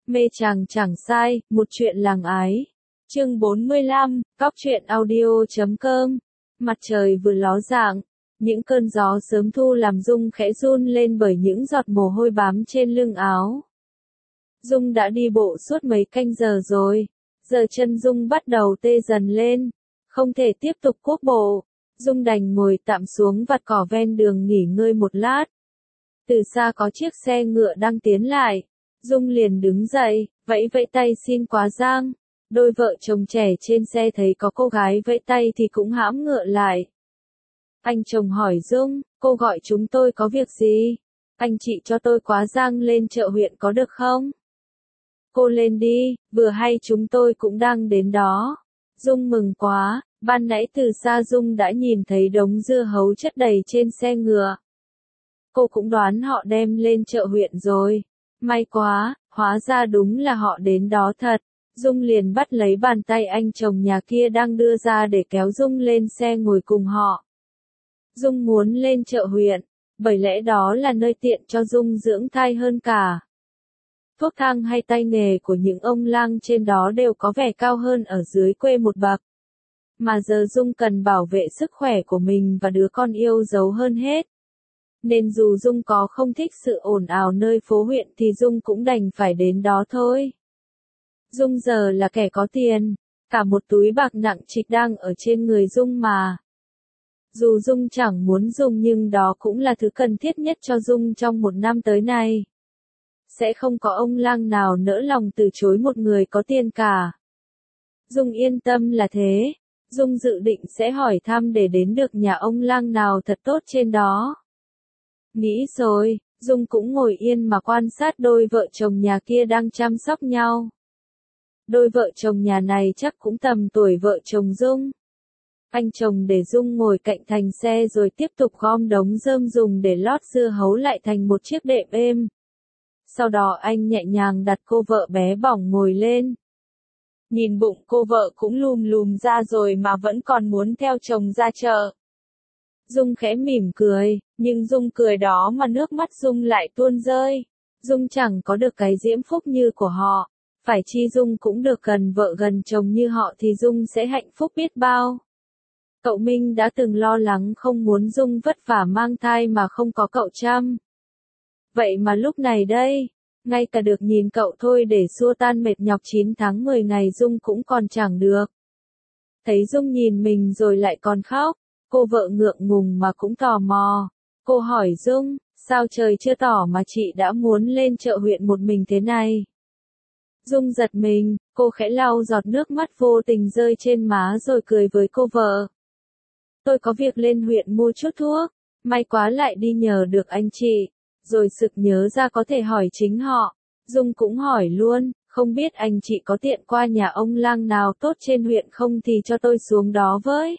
Mê chàng chẳng sai, một chuyện làng ái. Chương 45, Cóc truyện audio.com. Mặt trời vừa ló dạng, những cơn gió sớm thu làm Dung khẽ run lên bởi những giọt mồ hôi bám trên lưng áo. Dung đã đi bộ suốt mấy canh giờ rồi, giờ chân Dung bắt đầu tê dần lên, không thể tiếp tục cuốc bộ. Dung đành ngồi tạm xuống vạt cỏ ven đường nghỉ ngơi một lát. Từ xa có chiếc xe ngựa đang tiến lại, Dung liền đứng dậy, vẫy vẫy tay xin quá giang. Đôi vợ chồng trẻ trên xe thấy có cô gái vẫy tay thì cũng hãm ngựa lại. Anh chồng hỏi Dung, cô gọi chúng tôi có việc gì? Anh chị cho tôi quá giang lên chợ huyện có được không? Cô lên đi, vừa hay chúng tôi cũng đang đến đó. Dung mừng quá, ban nãy từ xa Dung đã nhìn thấy đống dưa hấu chất đầy trên xe ngựa. Cô cũng đoán họ đem lên chợ huyện rồi. May quá, hóa ra đúng là họ đến đó thật. Dung liền bắt lấy bàn tay anh chồng nhà kia đang đưa ra để kéo Dung lên xe ngồi cùng họ. Dung muốn lên chợ huyện, bởi lẽ đó là nơi tiện cho Dung dưỡng thai hơn cả. Thuốc thang hay tay nghề của những ông lang trên đó đều có vẻ cao hơn ở dưới quê một bậc. Mà giờ Dung cần bảo vệ sức khỏe của mình và đứa con yêu dấu hơn hết. Nên dù Dung có không thích sự ồn ào nơi phố huyện thì Dung cũng đành phải đến đó thôi. Dung giờ là kẻ có tiền, cả một túi bạc nặng trịch đang ở trên người Dung mà. Dù Dung chẳng muốn dùng nhưng đó cũng là thứ cần thiết nhất cho Dung trong một năm tới này. Sẽ không có ông lang nào nỡ lòng từ chối một người có tiền cả. Dung yên tâm là thế. Dung dự định sẽ hỏi thăm để đến được nhà ông lang nào thật tốt trên đó. Nghĩ rồi, Dung cũng ngồi yên mà quan sát đôi vợ chồng nhà kia đang chăm sóc nhau. Đôi vợ chồng nhà này chắc cũng tầm tuổi vợ chồng Dung. Anh chồng để Dung ngồi cạnh thành xe rồi tiếp tục gom đống rơm dùng để lót dưa hấu lại thành một chiếc đệm êm. Sau đó anh nhẹ nhàng đặt cô vợ bé bỏng ngồi lên. Nhìn bụng cô vợ cũng lùm lùm ra rồi mà vẫn còn muốn theo chồng ra chợ. Dung khẽ mỉm cười, nhưng Dung cười đó mà nước mắt Dung lại tuôn rơi. Dung chẳng có được cái diễm phúc như của họ. Phải chi Dung cũng được gần vợ gần chồng như họ thì Dung sẽ hạnh phúc biết bao. Cậu Minh đã từng lo lắng không muốn Dung vất vả mang thai mà không có cậu chăm. Vậy mà lúc này đây, ngay cả được nhìn cậu thôi để xua tan mệt nhọc 9 tháng 10 ngày Dung cũng còn chẳng được. Thấy Dung nhìn mình rồi lại còn khóc, cô vợ ngượng ngùng mà cũng tò mò. Cô hỏi Dung, sao trời chưa tỏ mà chị đã muốn lên chợ huyện một mình thế này? Dung giật mình, cô khẽ lau giọt nước mắt vô tình rơi trên má rồi cười với cô vợ. Tôi có việc lên huyện mua chút thuốc, may quá lại đi nhờ được anh chị, rồi sực nhớ ra có thể hỏi chính họ. Dung cũng hỏi luôn, không biết anh chị có tiện qua nhà ông lang nào tốt trên huyện không thì cho tôi xuống đó với.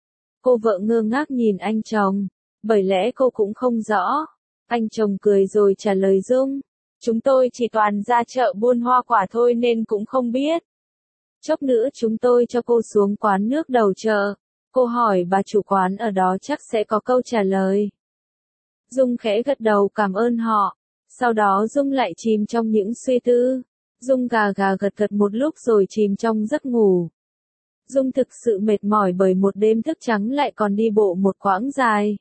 Cô vợ ngơ ngác nhìn anh chồng, bởi lẽ cô cũng không rõ. Anh chồng cười rồi trả lời Dung. Chúng tôi chỉ toàn ra chợ buôn hoa quả thôi nên cũng không biết. Chốc nữa chúng tôi cho cô xuống quán nước đầu chợ. Cô hỏi bà chủ quán ở đó chắc sẽ có câu trả lời. Dung khẽ gật đầu cảm ơn họ. Sau đó Dung lại chìm trong những suy tư. Dung gà gà gật gật một lúc rồi chìm trong giấc ngủ. Dung thực sự mệt mỏi bởi một đêm thức trắng lại còn đi bộ một quãng dài.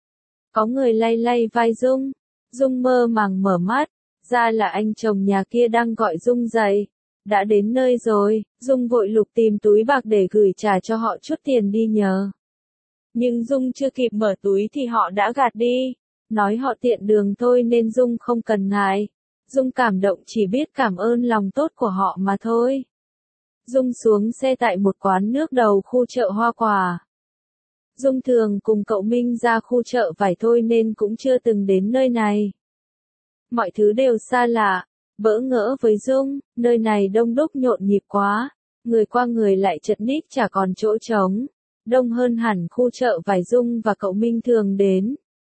Có người lay lay vai Dung. Dung mơ màng mở mắt. Ra là anh chồng nhà kia đang gọi Dung dậy. Đã đến nơi rồi, Dung vội lục tìm túi bạc để gửi trả cho họ chút tiền đi nhờ. Nhưng Dung chưa kịp mở túi thì họ đã gạt đi. Nói họ tiện đường thôi nên Dung không cần ngại. Dung cảm động chỉ biết cảm ơn lòng tốt của họ mà thôi. Dung xuống xe tại một quán nước đầu khu chợ hoa quả. Dung thường cùng cậu Minh ra khu chợ vải thôi nên cũng chưa từng đến nơi này. Mọi thứ đều xa lạ, bỡ ngỡ với Dung, nơi này đông đúc nhộn nhịp quá, người qua người lại chật ních chả còn chỗ trống, đông hơn hẳn khu chợ vải Dung và cậu Minh thường đến.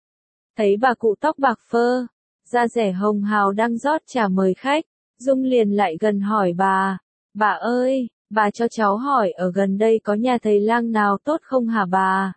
Thấy bà cụ tóc bạc phơ, da dẻ hồng hào đang rót trà mời khách, Dung liền lại gần hỏi bà ơi, bà cho cháu hỏi ở gần đây có nhà thầy lang nào tốt không hả bà?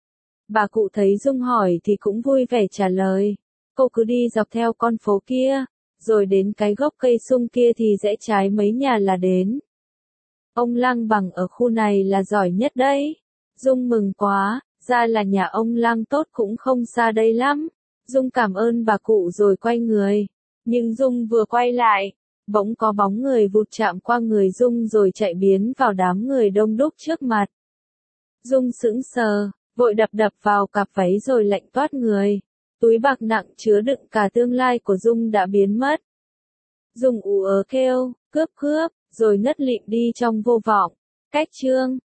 Bà cụ thấy Dung hỏi thì cũng vui vẻ trả lời, cô cứ đi dọc theo con phố kia, rồi đến cái gốc cây sung kia thì rẽ trái mấy nhà là đến. Ông Lăng Bằng ở khu này là giỏi nhất đấy. Dung mừng quá, ra là nhà ông Lăng tốt cũng không xa đây lắm. Dung cảm ơn bà cụ rồi quay người. Nhưng Dung vừa quay lại, bỗng có bóng người vụt chạm qua người Dung rồi chạy biến vào đám người đông đúc trước mặt. Dung sững sờ, vội đập đập vào cặp váy rồi lạnh toát người. Túi bạc nặng chứa đựng cả tương lai của Dung đã biến mất. Dung ú ớ kêu, cướp cướp, rồi ngất lịm đi trong vô vọng. Cách chương